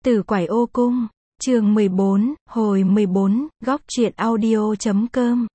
Tử Quải Ô Cung, chương 14, hồi 14, góc truyện audio.com.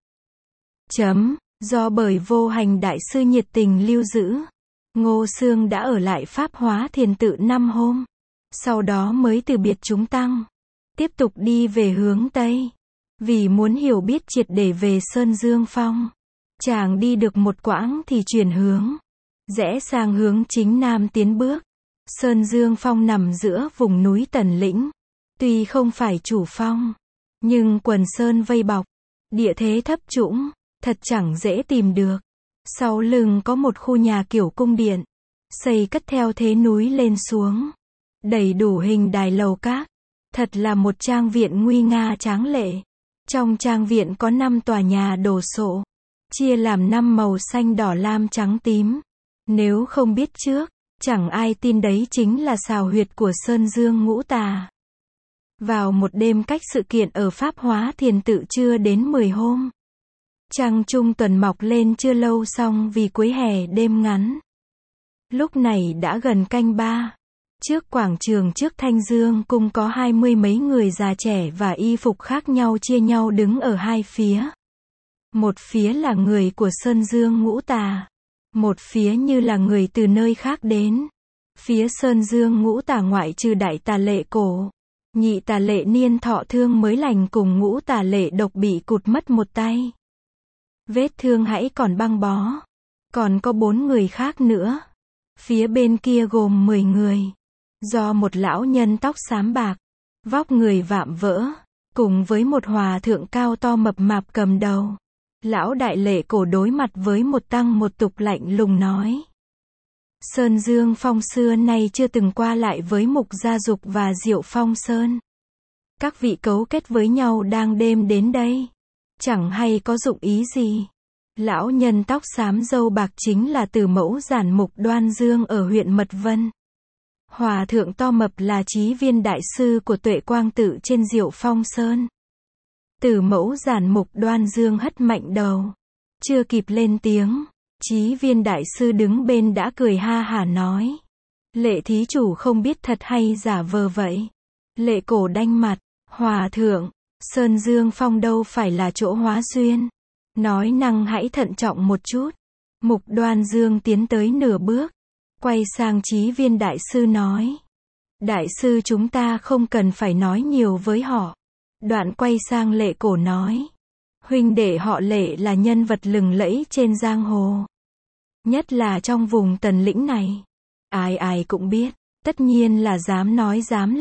Do bởi Vô Hành Đại Sư nhiệt tình lưu giữ, Ngô Xương đã ở lại Pháp Hóa Thiền Tự 5 hôm. Sau đó mới từ biệt chúng tăng, tiếp tục đi về hướng Tây. Vì muốn hiểu biết triệt để về Sơn Dương Phong, chàng đi được một quãng thì chuyển hướng, rẽ sang hướng chính Nam tiến bước. Sơn Dương Phong nằm giữa vùng núi Tần Lĩnh. Tuy không phải chủ phong, nhưng quần sơn vây bọc, địa thế thấp trũng, thật chẳng dễ tìm được. Sau lưng có một khu nhà kiểu cung điện, xây cất theo thế núi lên xuống, đầy đủ hình đài lầu các. Thật là một trang viện nguy nga tráng lệ. Trong trang viện có 5 tòa nhà đồ sộ, chia làm 5 màu xanh đỏ lam trắng tím. Nếu không biết trước, chẳng ai tin đấy chính là xào huyệt của Sơn Dương Ngũ Tà. Vào một đêm cách sự kiện ở Pháp Hóa Thiền Tự chưa đến 10 hôm, trăng trung tuần mọc lên chưa lâu xong vì cuối hè đêm ngắn. Lúc này đã gần canh 3. Trước quảng trường trước Thanh Dương Cung có 20 mấy người già trẻ và y phục khác nhau chia nhau đứng ở hai phía. Một phía là người của Sơn Dương Ngũ Tà, một phía như là người từ nơi khác đến. Phía Sơn Dương Ngũ Tà ngoại trừ Đại Tà Lệ Cổ, Nhị Tà Lệ Niên thọ thương mới lành cùng Ngũ Tà Lệ Độc bị cụt mất một tay, vết thương hãy còn băng bó. Còn có 4 người khác nữa. Phía bên kia gồm 10 người. Do một lão nhân tóc xám bạc, vóc người vạm vỡ, cùng với một hòa thượng cao to mập mạp cầm đầu. Lão Đại Lệ Cổ đối mặt với một tăng một tục lạnh lùng nói: Sơn Dương Phong xưa nay chưa từng qua lại với Mục Gia Dục và Diệu Phong Sơn. Các vị cấu kết với nhau đang đêm đến đây, chẳng hay có dụng ý gì. Lão nhân tóc xám râu bạc chính là Tử Mẫu Giản Mục Đoan Dương ở huyện Mật Vân. Hòa thượng to mập là Chí Viên Đại Sư của Tuệ Quang Tự trên Diệu Phong Sơn. Tử Mẫu Giản Mục Đoan Dương hất mạnh đầu, chưa kịp lên tiếng, Chí Viên Đại Sư đứng bên đã cười ha hả nói: Lệ thí chủ không biết thật hay giả vờ vậy. Lệ Cổ đanh mặt: Hòa thượng, Sơn Dương Phong đâu phải là chỗ hóa duyên. Nói năng hãy thận trọng một chút. Mục Đoan Dương tiến tới nửa bước, quay sang Chí Viên Đại Sư nói: Đại sư chúng ta không cần phải nói nhiều với họ. Đoạn quay sang Lệ Cổ nói: huynh đệ họ Lệ là nhân vật lừng lẫy trên giang hồ, nhất là trong vùng Tần Lĩnh này. Ai ai cũng biết, tất nhiên là dám nói dám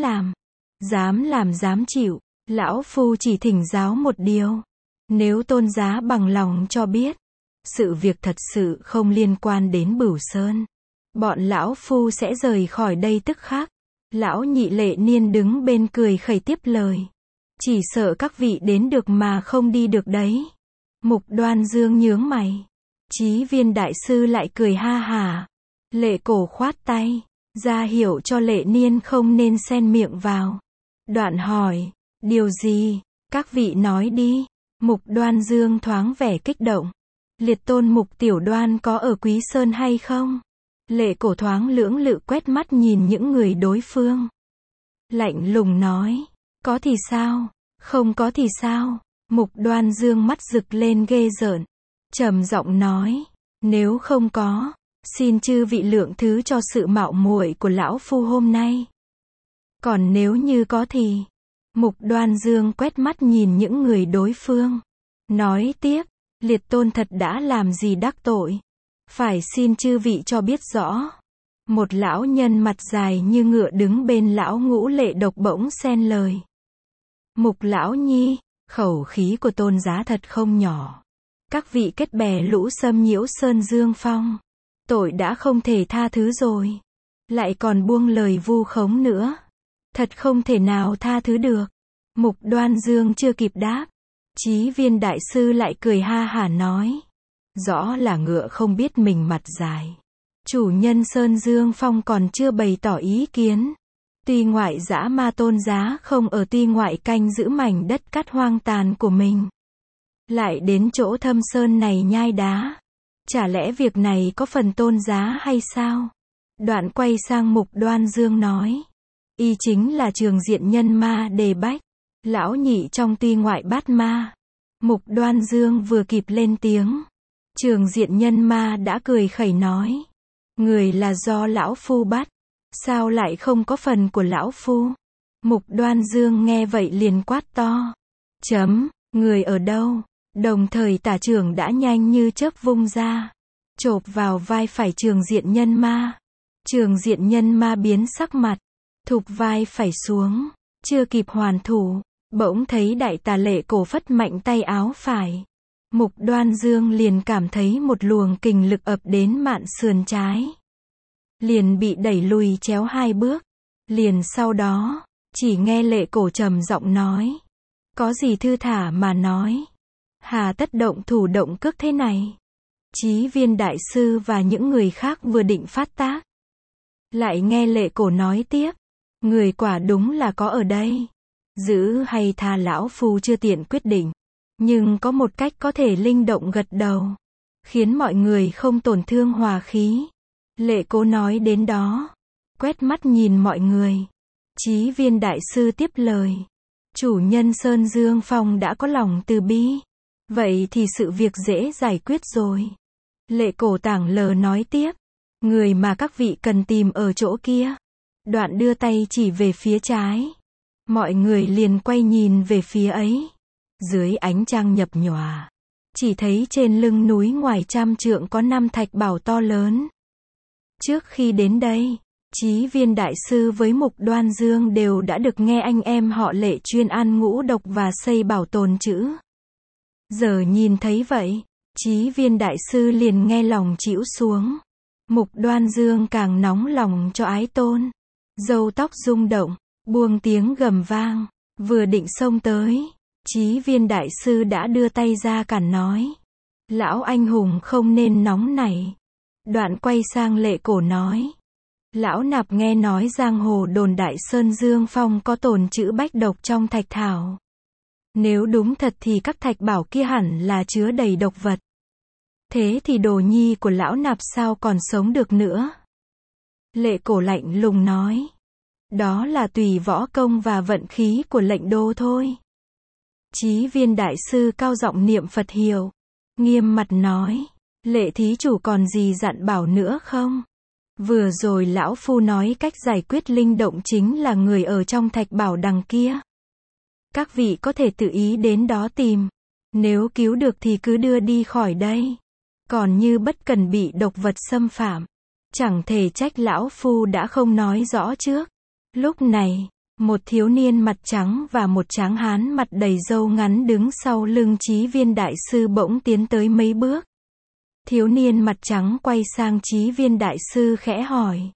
làm dám chịu. Lão Phu chỉ thỉnh giáo một điều. Nếu tôn giá bằng lòng cho biết, sự việc thật sự không liên quan đến Bửu Sơn, bọn Lão Phu sẽ rời khỏi đây tức khắc. Lão Nhị Lệ Niên đứng bên cười khẩy tiếp lời: Chỉ sợ các vị đến được mà không đi được đấy. Mục Đoan Dương nhướng mày. Chí Viên Đại Sư lại cười ha hả. Lệ Cổ khoát tay, ra hiệu cho Lệ Niên không nên xen miệng vào. Đoạn hỏi: Điều gì? Các vị nói đi. Mục Đoan Dương thoáng vẻ kích động. Liệt tôn Mục Tiểu Đoan có ở Quý Sơn hay không? Lệ Cổ thoáng lưỡng lự quét mắt nhìn những người đối phương, lạnh lùng nói: Có thì sao? Không có thì sao? Mục Đoan Dương mắt rực lên ghê rợn, trầm giọng nói: Nếu không có, xin chư vị lượng thứ cho sự mạo muội của lão phu hôm nay. Còn nếu như có thì... Mục Đoan Dương quét mắt nhìn những người đối phương, nói tiếp: Liệt tôn thật đã làm gì đắc tội? Phải xin chư vị cho biết rõ. Một lão nhân mặt dài như ngựa đứng bên lão Ngũ Lệ Độc bỗng xen lời: Mục lão nhi, khẩu khí của tôn giá thật không nhỏ. Các vị kết bè lũ xâm nhiễu Sơn Dương Phong, tội đã không thể tha thứ rồi, lại còn buông lời vu khống nữa, thật không thể nào tha thứ được. Mục Đoan Dương chưa kịp đáp, Chí Viên Đại Sư lại cười ha hả nói: Rõ là ngựa không biết mình mặt dài. Chủ nhân Sơn Dương Phong còn chưa bày tỏ ý kiến. Tuy ngoại dã ma tôn giá không ở, tuy ngoại canh giữ mảnh đất cát hoang tàn của mình, lại đến chỗ Thâm Sơn này nhai đá. Chả lẽ việc này có phần tôn giá hay sao? Đoạn quay sang Mục Đoan Dương nói: Y chính là Trường Diện Nhân Ma Đề Bách. Lão nhị trong tuy ngoại bát ma. Mục Đoan Dương vừa kịp lên tiếng. Trường Diện Nhân Ma đã cười khẩy nói. Người là do lão phu bắt. Sao lại không có phần của lão phu? Mục Đoan Dương nghe vậy liền quát to. Người ở đâu? Đồng thời tả trưởng đã nhanh như chớp vung ra. Chộp vào vai phải Trường Diện Nhân Ma. Trường Diện Nhân Ma biến sắc mặt. Thụp vai phải xuống. Chưa kịp hoàn thủ. Bỗng thấy đại tà Lệ Cổ phất mạnh tay áo phải. Mục Đoan Dương liền cảm thấy một luồng kình lực ập đến mạn sườn trái. Liền bị đẩy lùi chéo 2 bước. Liền sau đó, chỉ nghe Lệ Cổ trầm giọng nói. Có gì thư thả mà nói. Hà tất động thủ động cước thế này. Chí Viên đại sư và những người khác vừa định phát tác. Lại nghe Lệ Cổ nói tiếp. Người quả đúng là có ở đây. Giữ hay tha lão phu chưa tiện quyết định. Nhưng có một cách có thể linh động gật đầu. Khiến mọi người không tổn thương hòa khí. Lệ Cổ nói đến đó. Quét mắt nhìn mọi người. Chí Viên đại sư tiếp lời. Chủ nhân Sơn Dương Phong đã có lòng từ bi. Vậy thì sự việc dễ giải quyết rồi. Lệ Cổ tảng lờ nói tiếp. Người mà các vị cần tìm ở chỗ kia. Đoạn đưa tay chỉ về phía trái. Mọi người liền quay nhìn về phía ấy. Dưới ánh trăng nhập nhòa. Chỉ thấy trên lưng núi ngoài 100 trượng có 5 thạch bảo to lớn. Trước khi đến đây, Chí Viên đại sư với Mục Đoan Dương đều đã được nghe anh em họ Lệ chuyên ăn ngũ độc và xây bảo tồn chữ. Giờ nhìn thấy vậy, Chí Viên đại sư liền nghe lòng chịu xuống. Mục Đoan Dương càng nóng lòng cho ái tôn. Râu tóc rung động, buông tiếng gầm vang, vừa định xông tới. Chí Viên đại sư đã đưa tay ra cản nói. Lão anh hùng không nên nóng nảy. Đoạn quay sang Lệ Cổ nói. Lão nạp nghe nói giang hồ đồn đại Sơn Dương Phong có tồn chữ bách độc trong thạch thảo. Nếu đúng thật thì các thạch bảo kia hẳn là chứa đầy độc vật. Thế thì đồ nhi của lão nạp sao còn sống được nữa? Lệ Cổ lạnh lùng nói. Đó là tùy võ công và vận khí của lệnh đô thôi. Chí Viên đại sư cao giọng niệm Phật hiệu. Nghiêm mặt nói. Lệ thí chủ còn gì dặn bảo nữa không? Vừa rồi lão phu nói cách giải quyết linh động chính là người ở trong thạch bảo đằng kia. Các vị có thể tự ý đến đó tìm. Nếu cứu được thì cứ đưa đi khỏi đây. Còn như bất cần bị độc vật xâm phạm. Chẳng thể trách lão phu đã không nói rõ trước. Lúc này, một thiếu niên mặt trắng và một tráng hán mặt đầy râu ngắn đứng sau lưng Chí Viên đại sư bỗng tiến tới mấy bước. Thiếu niên mặt trắng quay sang Chí Viên đại sư khẽ hỏi.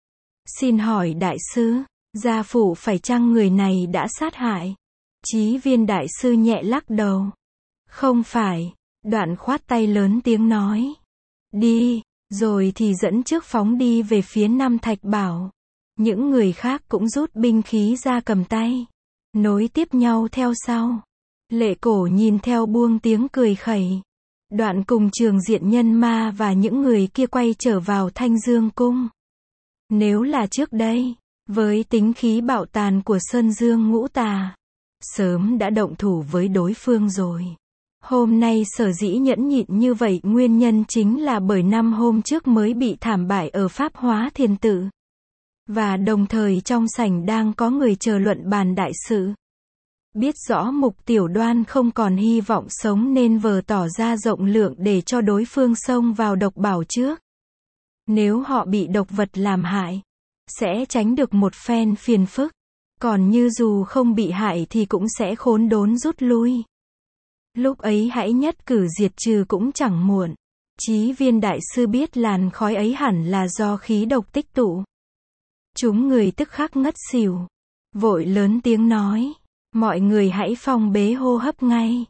Xin hỏi đại sư, gia phụ phải chăng người này đã sát hại? Chí Viên đại sư nhẹ lắc đầu. Không phải. Đoạn khoát tay lớn tiếng nói. Đi, rồi thì dẫn trước phóng đi về phía 5 thạch bảo. Những người khác cũng rút binh khí ra cầm tay. Nối tiếp nhau theo sau. Lệ Cổ nhìn theo buông tiếng cười khẩy. Đoạn cùng Trường Diện Nhân Ma và những người kia quay trở vào Thanh Dương Cung. Nếu là trước đây, với tính khí bạo tàn của Sơn Dương Ngũ Tà, sớm đã động thủ với đối phương rồi. Hôm nay sở dĩ nhẫn nhịn như vậy nguyên nhân chính là bởi 5 hôm trước mới bị thảm bại ở Pháp Hóa Thiền Tự. Và đồng thời trong sảnh đang có người chờ luận bàn đại sự. Biết rõ Mục Tiểu Đoan không còn hy vọng sống nên vờ tỏ ra rộng lượng để cho đối phương xông vào độc bảo trước. Nếu họ bị độc vật làm hại, sẽ tránh được một phen phiền phức. Còn như dù không bị hại thì cũng sẽ khốn đốn rút lui. Lúc ấy hãy nhất cử diệt trừ cũng chẳng muộn. Chí Viên đại sư biết làn khói ấy hẳn là do khí độc tích tụ. Chúng người tức khắc ngất xỉu. Vội lớn tiếng nói. Mọi người hãy phòng bế hô hấp ngay.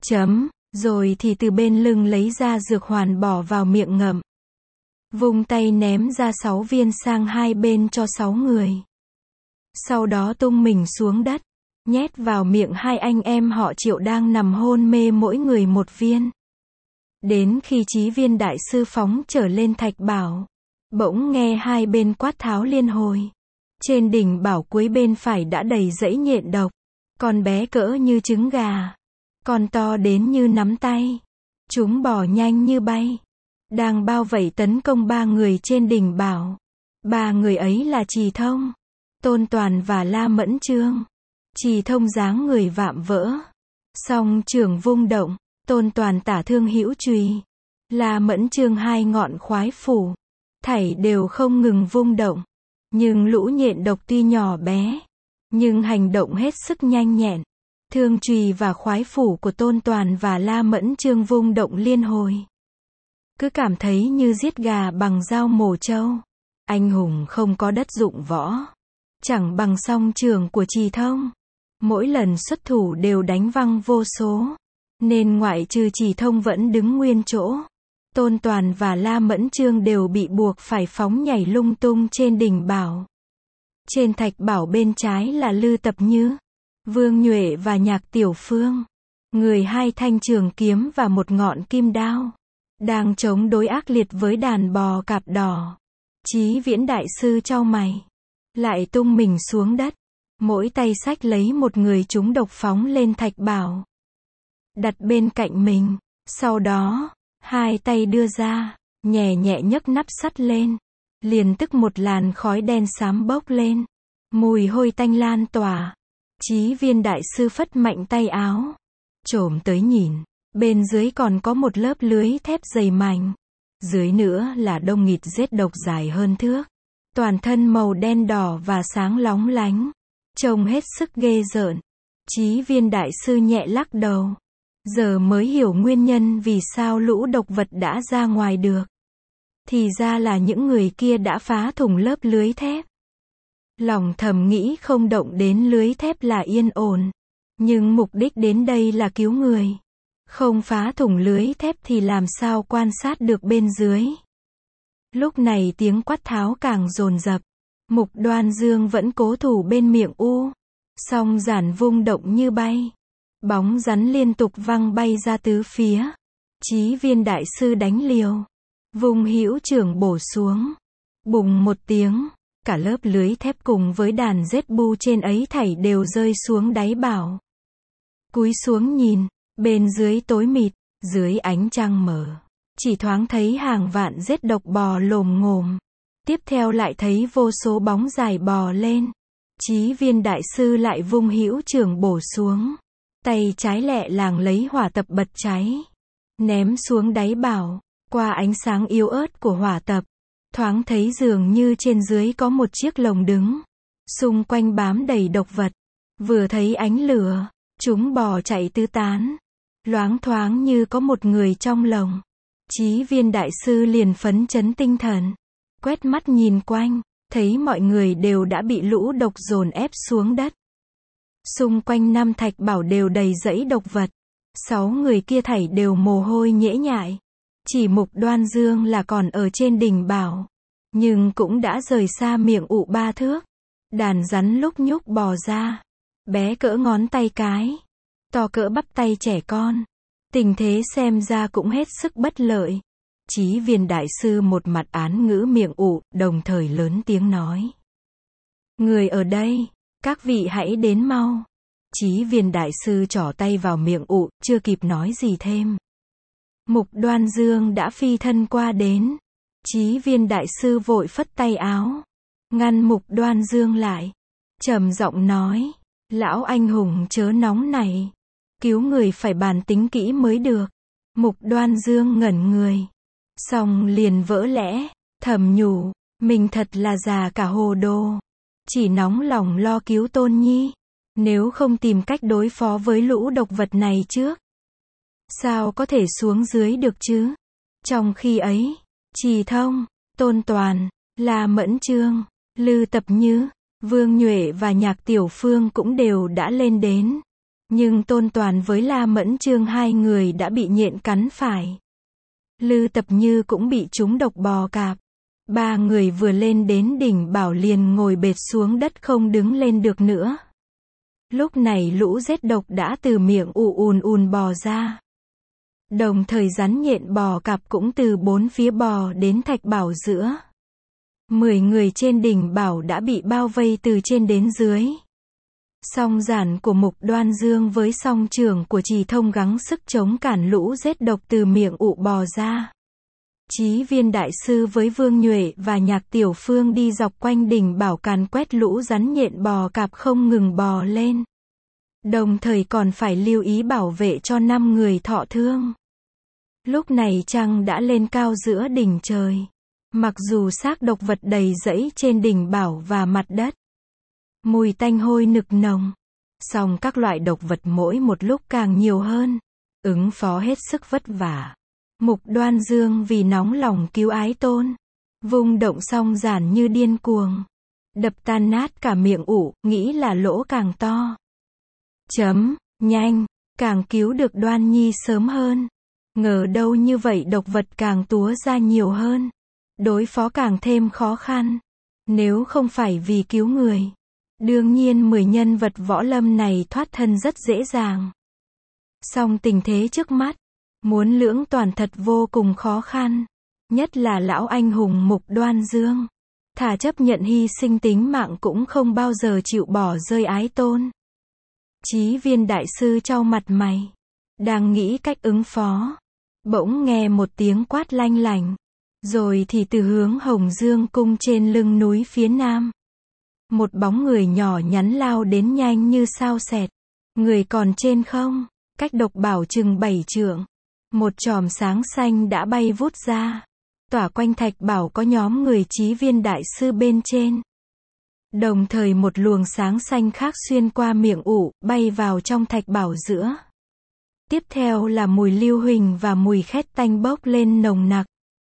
Rồi thì từ bên lưng lấy ra dược hoàn bỏ vào miệng ngậm. Vung tay ném ra 6 viên sang hai bên cho 6 người. Sau đó tung mình xuống đất. Nhét vào miệng hai anh em họ Triệu đang nằm hôn mê mỗi người một viên. Đến khi Chí Viên đại sư phóng trở lên thạch bảo. Bỗng nghe hai bên quát tháo liên hồi. Trên đỉnh bảo cuối bên phải đã đầy dãy nhện độc. Con bé cỡ như trứng gà. Con to đến như nắm tay. Chúng bò nhanh như bay. Đang bao vây tấn công ba người trên đỉnh bảo. Ba người ấy là Trì Thông, Tôn Toàn và La Mẫn Chương. Trì Thông dáng người vạm vỡ. Song trường vung động. Tôn Toàn tả thương hữu chùy. La Mẫn Chương hai ngọn khoái phủ. Thảy đều không ngừng vung động. Nhưng lũ nhện độc tuy nhỏ bé, nhưng hành động hết sức nhanh nhẹn. Thương chùy và khoái phủ của Tôn Toàn và La Mẫn Chương vung động liên hồi. Cứ cảm thấy như giết gà bằng dao mổ trâu. Anh hùng không có đất dụng võ. Chẳng bằng song trường của Trì Thông. Mỗi lần xuất thủ đều đánh văng vô số. Nên ngoại trừ Trì Thông vẫn đứng nguyên chỗ. Tôn Toàn và La Mẫn Chương đều bị buộc phải phóng nhảy lung tung trên đỉnh bảo. Trên thạch bảo bên trái là Lư Tập Như, Vương Nhuệ và Nhạc Tiểu Phương. Người hai thanh trường kiếm và một ngọn kim đao. Đang chống đối ác liệt với đàn bò cạp đỏ. Chí Viễn đại sư chau mày. Lại tung mình xuống đất. Mỗi tay xách lấy một người chúng độc phóng lên thạch bảo. Đặt bên cạnh mình. Sau đó, hai tay đưa ra, nhẹ nhẹ nhấc nắp sắt lên. Liền tức một làn khói đen xám bốc lên. Mùi hôi tanh lan tỏa. Chí Viên đại sư phất mạnh tay áo. Chồm tới nhìn. Bên dưới còn có một lớp lưới thép dày mảnh. Dưới nữa là đông nghịt rết độc dài hơn thước. Toàn thân màu đen đỏ và sáng lóng lánh. Trông hết sức ghê rợn. Chí Viên đại sư nhẹ lắc đầu. Giờ mới hiểu nguyên nhân vì sao lũ độc vật đã ra ngoài được. Thì ra là những người kia đã phá thủng lớp lưới thép. Lòng thầm nghĩ không động đến lưới thép là yên ổn. Nhưng mục đích đến đây là cứu người. Không phá thủng lưới thép thì làm sao quan sát được bên dưới. Lúc này tiếng quát tháo càng dồn dập. Mục Đoan Dương vẫn cố thủ bên miệng u. Song giản vung động như bay. Bóng rắn liên tục văng bay ra tứ phía. Chí Viên đại sư đánh liều. Vùng hữu trưởng bổ xuống. Bùng một tiếng. Cả lớp lưới thép cùng với đàn rết bu trên ấy thảy đều rơi xuống đáy bảo. Cúi xuống nhìn. Bên dưới tối mịt. Dưới ánh trăng mờ. Chỉ thoáng thấy hàng vạn rết độc bò lồm ngồm. Tiếp theo lại thấy vô số bóng dài bò lên. Chí Viên đại sư lại vung hữu trưởng bổ xuống. Tay trái lẹ làng lấy hỏa tập bật cháy. Ném xuống đáy bảo. Qua ánh sáng yếu ớt của hỏa tập. Thoáng thấy dường như trên dưới có một chiếc lồng đứng. Xung quanh bám đầy độc vật. Vừa thấy ánh lửa. Chúng bò chạy tứ tán. Loáng thoáng như có một người trong lồng. Chí Viên đại sư liền phấn chấn tinh thần. Quét mắt nhìn quanh. Thấy mọi người đều đã bị lũ độc dồn ép xuống đất. Xung quanh năm thạch bảo đều đầy dãy độc vật. 6 người kia thảy đều mồ hôi nhễ nhại. Chỉ Mục Đoan Dương là còn ở trên đỉnh bảo. Nhưng cũng đã rời xa miệng ụ 3 thước. Đàn rắn lúc nhúc bò ra. Bé cỡ ngón tay cái. To cỡ bắp tay trẻ con. Tình thế xem ra cũng hết sức bất lợi. Chí Viên đại sư một mặt án ngữ miệng ụ, đồng thời lớn tiếng nói. Người ở đây, các vị hãy đến mau. Chí Viên đại sư trỏ tay vào miệng ụ, chưa kịp nói gì thêm. Mục Đoan Dương đã phi thân qua đến. Chí Viên đại sư vội phất tay áo. Ngăn Mục Đoan Dương lại. Trầm giọng nói. Lão anh hùng chớ nóng này. Cứu người phải bàn tính kỹ mới được. Mục Đoan Dương ngẩn người. Xong liền vỡ lẽ. Thầm nhủ. Mình thật là già cả hồ đồ. Chỉ nóng lòng lo cứu Tôn Nhi. Nếu không tìm cách đối phó với lũ độc vật này trước. Sao có thể xuống dưới được chứ? Trong khi ấy, Trì Thông, Tôn Toàn, La Mẫn Chương, Lư Tập Như, Vương Nhuệ và Nhạc Tiểu Phương cũng đều đã lên đến. Nhưng Tôn Toàn với La Mẫn Chương hai người đã bị nhện cắn phải. Lư Tập Như cũng bị trúng độc bò cạp. Ba người vừa lên đến đỉnh bảo liền ngồi bệt xuống đất không đứng lên được nữa. Lúc này lũ rết độc đã từ miệng ùn bò ra. Đồng thời rắn nhện bò cạp cũng từ bốn phía bò đến thạch bảo giữa. 10 người trên đỉnh bảo đã bị bao vây từ trên đến dưới. Song giản của Mục Đoan Dương với song trưởng của Trì Thông gắng sức chống cản lũ rết độc từ miệng ụ bò ra. Chí Viên đại sư với Vương Nhuệ và Nhạc Tiểu Phương đi dọc quanh đỉnh bảo càn quét lũ rắn nhện bò cạp không ngừng bò lên. Đồng thời còn phải lưu ý bảo vệ cho 5 người thọ thương. Lúc này trăng đã lên cao giữa đỉnh trời. Mặc dù xác độc vật đầy rẫy trên đỉnh bảo và mặt đất. Mùi tanh hôi nực nồng. Song các loại độc vật mỗi một lúc càng nhiều hơn. Ứng phó hết sức vất vả. Mục Đoan Dương vì nóng lòng cứu ái tôn. Vung động song giản như điên cuồng. Đập tan nát cả miệng ụ, nghĩ là lỗ càng to. Nhanh, càng cứu được Đoan Nhi sớm hơn. Ngờ đâu như vậy độc vật càng túa ra nhiều hơn. Đối phó càng thêm khó khăn. Nếu không phải vì cứu người. Đương nhiên 10 nhân vật võ lâm này thoát thân rất dễ dàng. Song tình thế trước mắt. Muốn lưỡng toàn thật vô cùng khó khăn. Nhất là lão anh hùng Mục Đoan Dương. Thà chấp nhận hy sinh tính mạng cũng không bao giờ chịu bỏ rơi ái tôn. Chí Viên đại sư trao mặt mày. Đang nghĩ cách ứng phó. Bỗng nghe một tiếng quát lanh lảnh. Rồi thì từ hướng Hồng Dương cung trên lưng núi phía nam. Một bóng người nhỏ nhắn lao đến nhanh như sao xẹt. Người còn trên không, cách độc bảo chừng 7 trượng. Một chòm sáng xanh đã bay vút ra. Tỏa quanh thạch bảo có nhóm người Chí Viên đại sư bên trên. Đồng thời một luồng sáng xanh khác xuyên qua miệng ụ, bay vào trong thạch bảo giữa. Tiếp theo là mùi lưu huỳnh và mùi khét tanh bốc lên nồng nặc.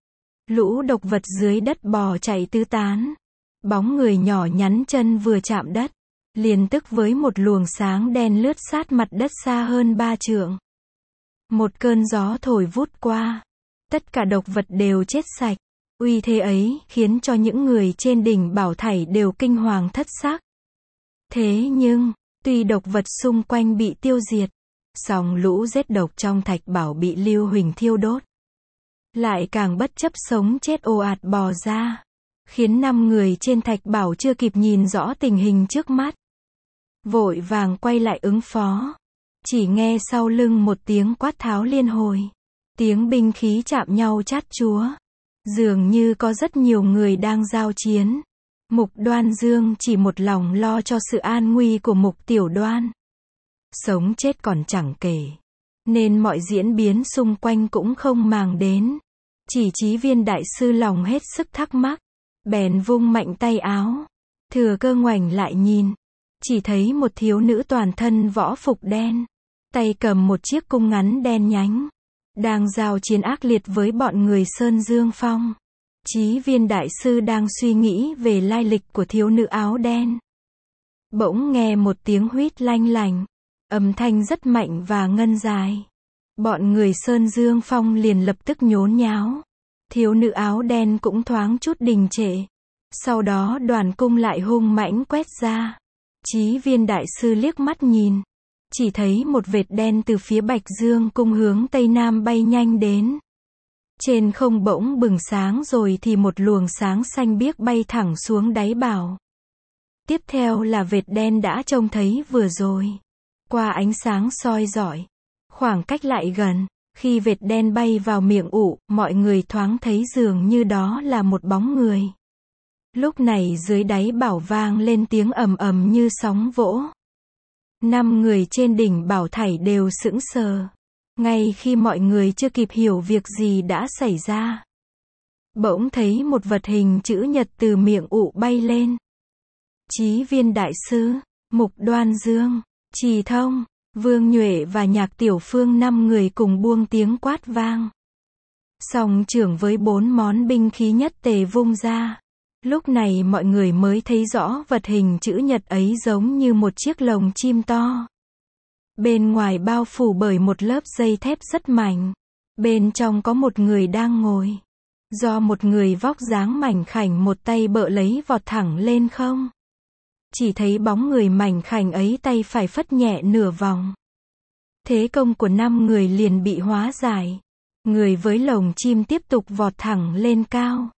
Lũ độc vật dưới đất bò chạy tứ tán. Bóng người nhỏ nhắn chân vừa chạm đất. Liền tức với một luồng sáng đen lướt sát mặt đất xa hơn 3 trượng. Một cơn gió thổi vút qua. Tất cả độc vật đều chết sạch. Uy thế ấy khiến cho những người trên đỉnh bảo thảy đều kinh hoàng thất sắc. Thế nhưng, tuy độc vật xung quanh bị tiêu diệt, song lũ rết độc trong thạch bảo bị lưu huỳnh thiêu đốt. Lại càng bất chấp sống chết ồ ạt bò ra. Khiến 5 người trên thạch bảo chưa kịp nhìn rõ tình hình trước mắt. Vội vàng quay lại ứng phó. Chỉ nghe sau lưng một tiếng quát tháo liên hồi. Tiếng binh khí chạm nhau chát chúa. Dường như có rất nhiều người đang giao chiến. Mục Đoan Dương chỉ một lòng lo cho sự an nguy của Mục Tiểu Đoan. Sống chết còn chẳng kể. Nên mọi diễn biến xung quanh cũng không màng đến. Chỉ Chí Viên đại sư lòng hết sức thắc mắc. Bèn vung mạnh tay áo. Thừa cơ ngoảnh lại nhìn. Chỉ thấy một thiếu nữ toàn thân võ phục đen. Tay cầm một chiếc cung ngắn đen nhánh. Đang giao chiến ác liệt với bọn người Sơn Dương Phong. Chí Viên đại sư đang suy nghĩ về lai lịch của thiếu nữ áo đen. Bỗng nghe một tiếng huýt lanh lành. Âm thanh rất mạnh và ngân dài. Bọn người Sơn Dương Phong liền lập tức nhốn nháo. Thiếu nữ áo đen cũng thoáng chút đình trệ. Sau đó đoàn cung lại hung mãnh quét ra. Chí Viên đại sư liếc mắt nhìn. Chỉ thấy một vệt đen từ phía Bạch Dương cung hướng Tây Nam bay nhanh đến. Trên không bỗng bừng sáng rồi thì một luồng sáng xanh biếc bay thẳng xuống đáy bảo. Tiếp theo là vệt đen đã trông thấy vừa rồi. Qua ánh sáng soi rọi. Khoảng cách lại gần. Khi vệt đen bay vào miệng ụ, mọi người thoáng thấy dường như đó là một bóng người. Lúc này dưới đáy bảo vang lên tiếng ầm ầm như sóng vỗ. 5 người trên đỉnh bảo thảy đều sững sờ. Ngay khi mọi người chưa kịp hiểu việc gì đã xảy ra. Bỗng thấy một vật hình chữ nhật từ miệng ụ bay lên. Chí Viên đại sư, Mục Đoan Dương, Trì Thông, Vương Nhuệ và Nhạc Tiểu Phương 5 người cùng buông tiếng quát vang. Song trưởng với 4 món binh khí nhất tề vung ra. Lúc này mọi người mới thấy rõ vật hình chữ nhật ấy giống như một chiếc lồng chim to. Bên ngoài bao phủ bởi một lớp dây thép rất mảnh. Bên trong có một người đang ngồi. Do một người vóc dáng mảnh khảnh một tay bợ lấy vọt thẳng lên không. Chỉ thấy bóng người mảnh khảnh ấy tay phải phất nhẹ nửa vòng. Thế công của 5 người liền bị hóa giải. Người với lồng chim tiếp tục vọt thẳng lên cao.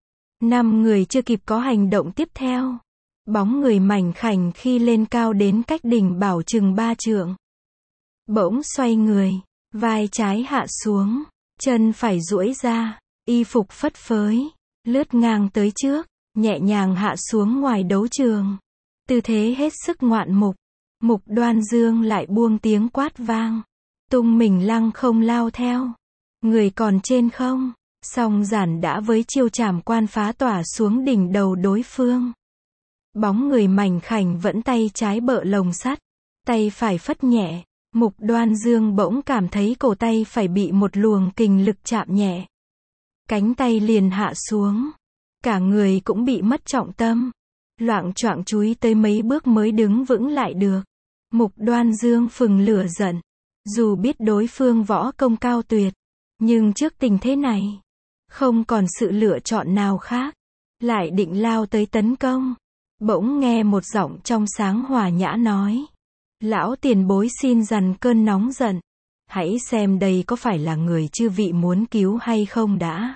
5 người chưa kịp có hành động tiếp theo. Bóng người mảnh khảnh khi lên cao đến cách đỉnh bảo chừng 3 trượng. Bỗng xoay người, vai trái hạ xuống, chân phải duỗi ra, y phục phất phới, lướt ngang tới trước, nhẹ nhàng hạ xuống ngoài đấu trường. Tư thế hết sức ngoạn mục. Mục Đoan Dương lại buông tiếng quát vang, tung mình lăng không lao theo. Người còn trên không, song giản đã với chiêu trảm quan phá tỏa xuống đỉnh đầu đối phương. Bóng người mảnh khảnh vẫn tay trái bợ lồng sắt, tay phải phất nhẹ. Mục Đoan Dương bỗng cảm thấy cổ tay phải bị một luồng kình lực chạm nhẹ. Cánh tay liền hạ xuống. Cả người cũng bị mất trọng tâm. Loạng choạng chúi tới mấy bước mới đứng vững lại được. Mục Đoan Dương phừng lửa giận. Dù biết đối phương võ công cao tuyệt, nhưng trước tình thế này, không còn sự lựa chọn nào khác. Lại định lao tới tấn công. Bỗng nghe một giọng trong sáng hòa nhã nói. Lão tiền bối xin dằn cơn nóng giận. Hãy xem đây có phải là người chư vị muốn cứu hay không đã.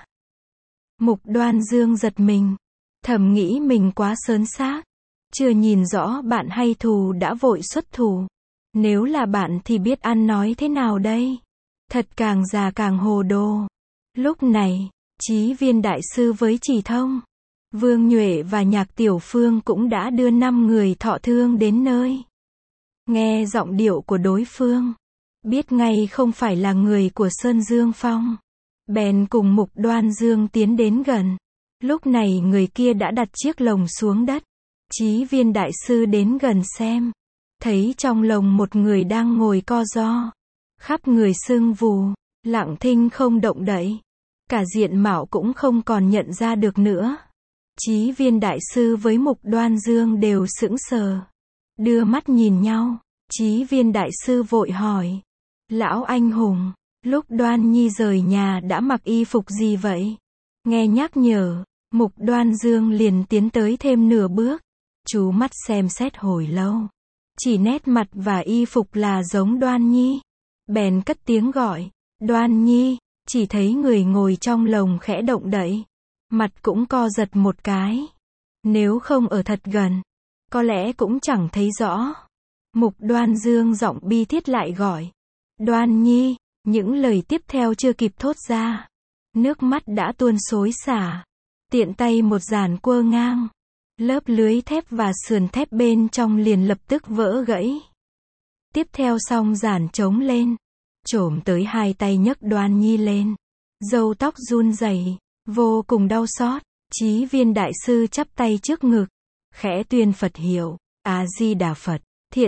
Mục Đoan Dương giật mình. Thầm nghĩ mình quá sớn xác. Chưa nhìn rõ bạn hay thù đã vội xuất thủ. Nếu là bạn thì biết ăn nói thế nào đây? Thật càng già càng hồ đồ. Lúc này, Chí Viên đại sư với Chỉ Thông, Vương Nhuệ và Nhạc Tiểu Phương cũng đã đưa 5 người thọ thương đến nơi. Nghe giọng điệu của đối phương, biết ngay không phải là người của Sơn Dương Phong. Bèn cùng Mục Đoan Dương tiến đến gần. Lúc này người kia đã đặt chiếc lồng xuống đất. Chí Viên đại sư đến gần xem. Thấy trong lồng một người đang ngồi co ro. Khắp người sưng vù, lặng thinh không động đậy. Cả diện mạo cũng không còn nhận ra được nữa. Chí Viên đại sư với Mục Đoan Dương đều sững sờ. Đưa mắt nhìn nhau, Chí Viên đại sư vội hỏi. Lão anh hùng, lúc Đoan Nhi rời nhà đã mặc y phục gì vậy? Nghe nhắc nhở, Mục Đoan Dương liền tiến tới thêm nửa bước. Chú mắt xem xét hồi lâu. Chỉ nét mặt và y phục là giống Đoan Nhi. Bèn cất tiếng gọi. Đoan Nhi, chỉ thấy người ngồi trong lồng khẽ động đậy. Mặt cũng co giật một cái. Nếu không ở thật gần, có lẽ cũng chẳng thấy rõ. Mục Đoan Dương giọng bi thiết lại gọi. Đoan Nhi, những lời tiếp theo chưa kịp thốt ra. Nước mắt đã tuôn xối xả. Tiện tay một dàn quơ ngang. Lớp lưới thép và sườn thép bên trong liền lập tức vỡ gãy. Tiếp theo song giản trống lên. Chổm tới hai tay nhấc Đoan Nhi lên. Râu tóc run rẩy, vô cùng đau xót. Chí Viên đại sư chắp tay trước ngực. Khẽ tuyên Phật hiệu. A-di-đà Phật.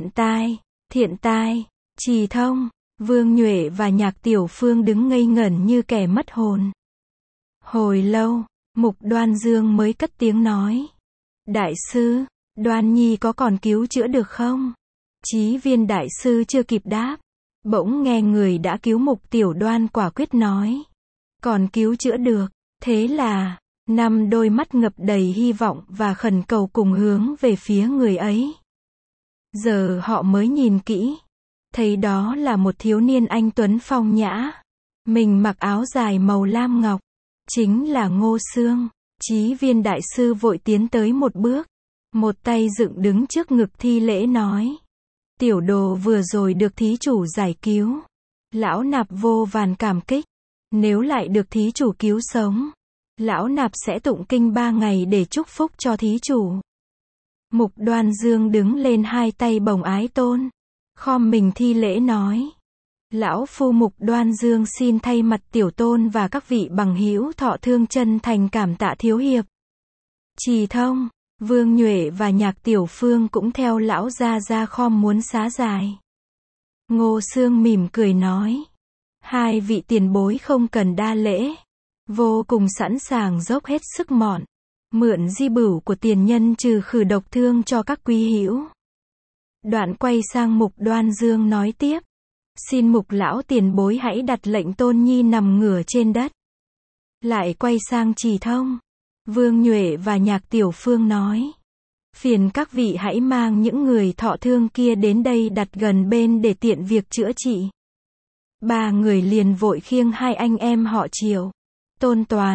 Thiện tai. Chỉ Thông, Vương Nhuệ và Nhạc Tiểu Phương đứng ngây ngẩn như kẻ mất hồn. Hồi lâu, Mục Đoan Dương mới cất tiếng nói. Đại sư, Đoan Nhi có còn cứu chữa được không? Chí Viên đại sư chưa kịp đáp. Bỗng nghe người đã cứu Mục Tiểu Đoan quả quyết nói. Còn cứu chữa được. Thế là, 5 đôi mắt ngập đầy hy vọng và khẩn cầu cùng hướng về phía người ấy. Giờ họ mới nhìn kỹ. Thấy đó là một thiếu niên anh tuấn phong nhã. Mình mặc áo dài màu lam ngọc. Chính là Ngô Xương. Chí Viên đại sư vội tiến tới một bước. Một tay dựng đứng trước ngực thi lễ nói. Tiểu đồ vừa rồi được thí chủ giải cứu. Lão nạp vô vàn cảm kích. Nếu lại được thí chủ cứu sống, lão nạp sẽ tụng kinh 3 ngày để chúc phúc cho thí chủ. Mục Đoan Dương đứng lên hai tay bồng ái tôn. Khom mình thi lễ nói. Lão phu Mục Đoan Dương xin thay mặt tiểu tôn và các vị bằng hữu thọ thương chân thành cảm tạ thiếu hiệp. Chỉ Thông, Vương Nhuệ và Nhạc Tiểu Phương cũng theo lão ra khom muốn xá dài. Ngô Xương mỉm cười nói. Hai vị tiền bối không cần đa lễ. Vô cùng sẵn sàng dốc hết sức mọn. Mượn di bửu của tiền nhân trừ khử độc thương cho các quý hữu. Đoạn quay sang Mục Đoan Dương nói tiếp. Xin Mục lão tiền bối hãy đặt lệnh Tôn Nhi nằm ngửa trên đất. Lại quay sang Chỉ Thông, Vương Nhuệ và Nhạc Tiểu Phương nói. Phiền các vị hãy mang những người thọ thương kia đến đây đặt gần bên để tiện việc chữa trị. 3 người liền vội khiêng hai anh em họ Triệu, Tôn Toàn,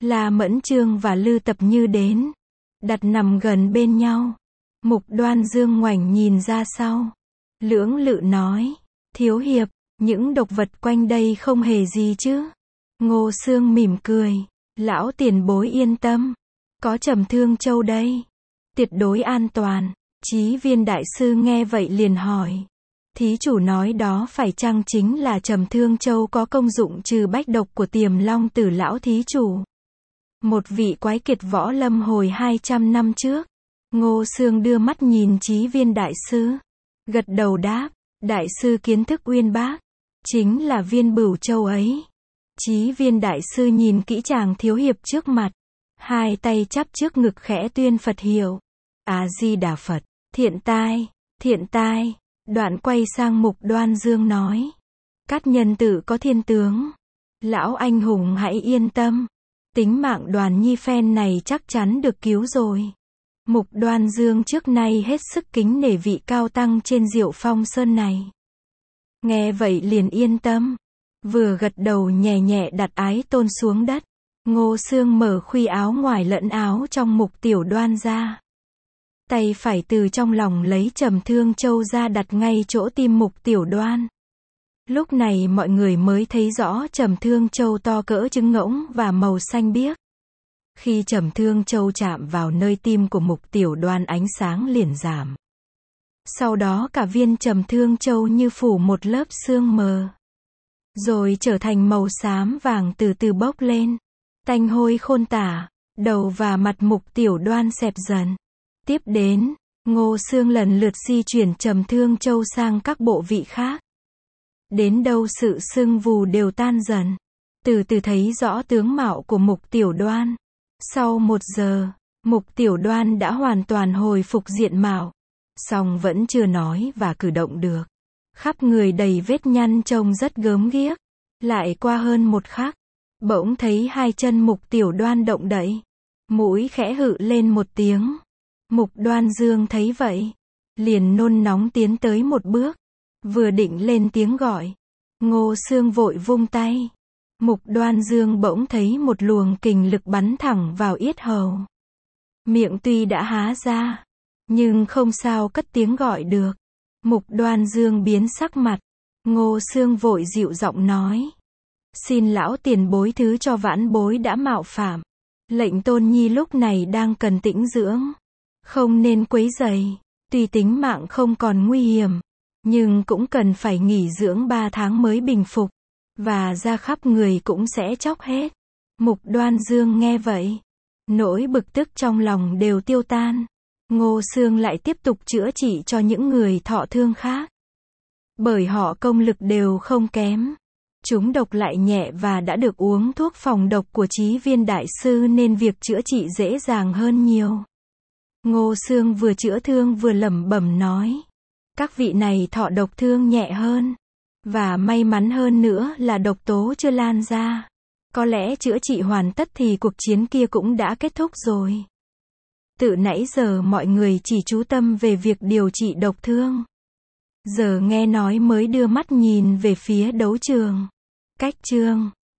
La Mẫn Trương và Lư Tập Như đến, đặt nằm gần bên nhau. Mục Đoan Dương ngoảnh nhìn ra sau, lưỡng lự nói, thiếu hiệp, những độc vật quanh đây không hề gì chứ? Ngô Xương mỉm cười, lão tiền bối yên tâm, có Trầm Thương Châu đây, tuyệt đối an toàn. Chí Viên đại sư nghe vậy liền hỏi, thí chủ nói đó phải chăng chính là Trầm Thương Châu có công dụng trừ bách độc của Tiềm Long Tử lão thí chủ? Một vị quái kiệt võ lâm hồi 200 năm trước. Ngô Xương đưa mắt nhìn Chí Viên đại sư, gật đầu đáp, đại sư kiến thức uyên bác, chính là viên Bửu Châu ấy. Chí Viên đại sư nhìn kỹ chàng thiếu hiệp trước mặt, hai tay chắp trước ngực khẽ tuyên Phật hiệu. A Di Đà Phật, thiện tai, thiện tai. Đoạn quay sang Mục Đoan Dương nói, Cát nhân tử có thiên tướng, lão anh hùng hãy yên tâm, tính mạng Đoàn Nhi phen này chắc chắn được cứu rồi. Mục Đoan Dương trước nay hết sức kính nể vị cao tăng trên Diệu Phong Sơn này. Nghe vậy liền yên tâm, vừa gật đầu nhẹ nhẹ đặt ái tôn xuống đất. Ngô Xương mở khuy áo ngoài lẫn áo trong Mục Tiểu Đoan ra. Tay phải từ trong lòng lấy Trầm Thương Châu ra đặt ngay chỗ tim Mục Tiểu Đoan. Lúc này mọi người mới thấy rõ Trầm Thương Châu to cỡ trứng ngỗng và màu xanh biếc. Khi Trầm Thương Châu chạm vào nơi tim của Mục Tiểu Đoan ánh sáng liền giảm. Sau đó cả viên Trầm Thương Châu như phủ một lớp sương mờ. Rồi trở thành màu xám vàng từ từ bốc lên. Tanh hôi khôn tả, đầu và mặt Mục Tiểu Đoan xẹp dần. Tiếp đến, Ngô Xương lần lượt di chuyển Trầm Thương Châu sang các bộ vị khác. Đến đâu sự sưng vù đều tan dần. Từ từ thấy rõ tướng mạo của Mục Tiểu Đoan. Sau 1 giờ, Mục Tiểu Đoan đã hoàn toàn hồi phục diện mạo. Song vẫn chưa nói và cử động được. Khắp người đầy vết nhăn trông rất gớm ghiếc. Lại qua hơn 1 khắc, bỗng thấy hai chân Mục Tiểu Đoan động đậy. Mũi khẽ hự lên một tiếng. Mục Đoan Dương thấy vậy, liền nôn nóng tiến tới một bước. Vừa định lên tiếng gọi, Ngô Xương vội vung tay. Mục Đoan Dương bỗng thấy một luồng kình lực bắn thẳng vào yết hầu. Miệng tuy đã há ra, nhưng không sao cất tiếng gọi được. Mục Đoan Dương biến sắc mặt. Ngô Xương vội dịu giọng nói, xin lão tiền bối thứ cho vãn bối đã mạo phạm. Lệnh Tôn Nhi lúc này đang cần tĩnh dưỡng, không nên quấy rầy. Tuy tính mạng không còn nguy hiểm, nhưng cũng cần phải nghỉ dưỡng 3 tháng mới bình phục. Và da khắp người cũng sẽ chóc hết. Mục Đoan Dương nghe vậy, nỗi bực tức trong lòng đều tiêu tan. Ngô Xương lại tiếp tục chữa trị cho những người thọ thương khác. Bởi họ công lực đều không kém. Chúng độc lại nhẹ và đã được uống thuốc phòng độc của Chí Viên đại sư nên việc chữa trị dễ dàng hơn nhiều. Ngô Xương vừa chữa thương vừa lẩm bẩm nói, các vị này thọ độc thương nhẹ hơn. Và may mắn hơn nữa là độc tố chưa lan ra. Có lẽ chữa trị hoàn tất thì cuộc chiến kia cũng đã kết thúc rồi. Từ nãy giờ mọi người chỉ chú tâm về việc điều trị độc thương. Giờ nghe nói mới đưa mắt nhìn về phía đấu trường. Cách chương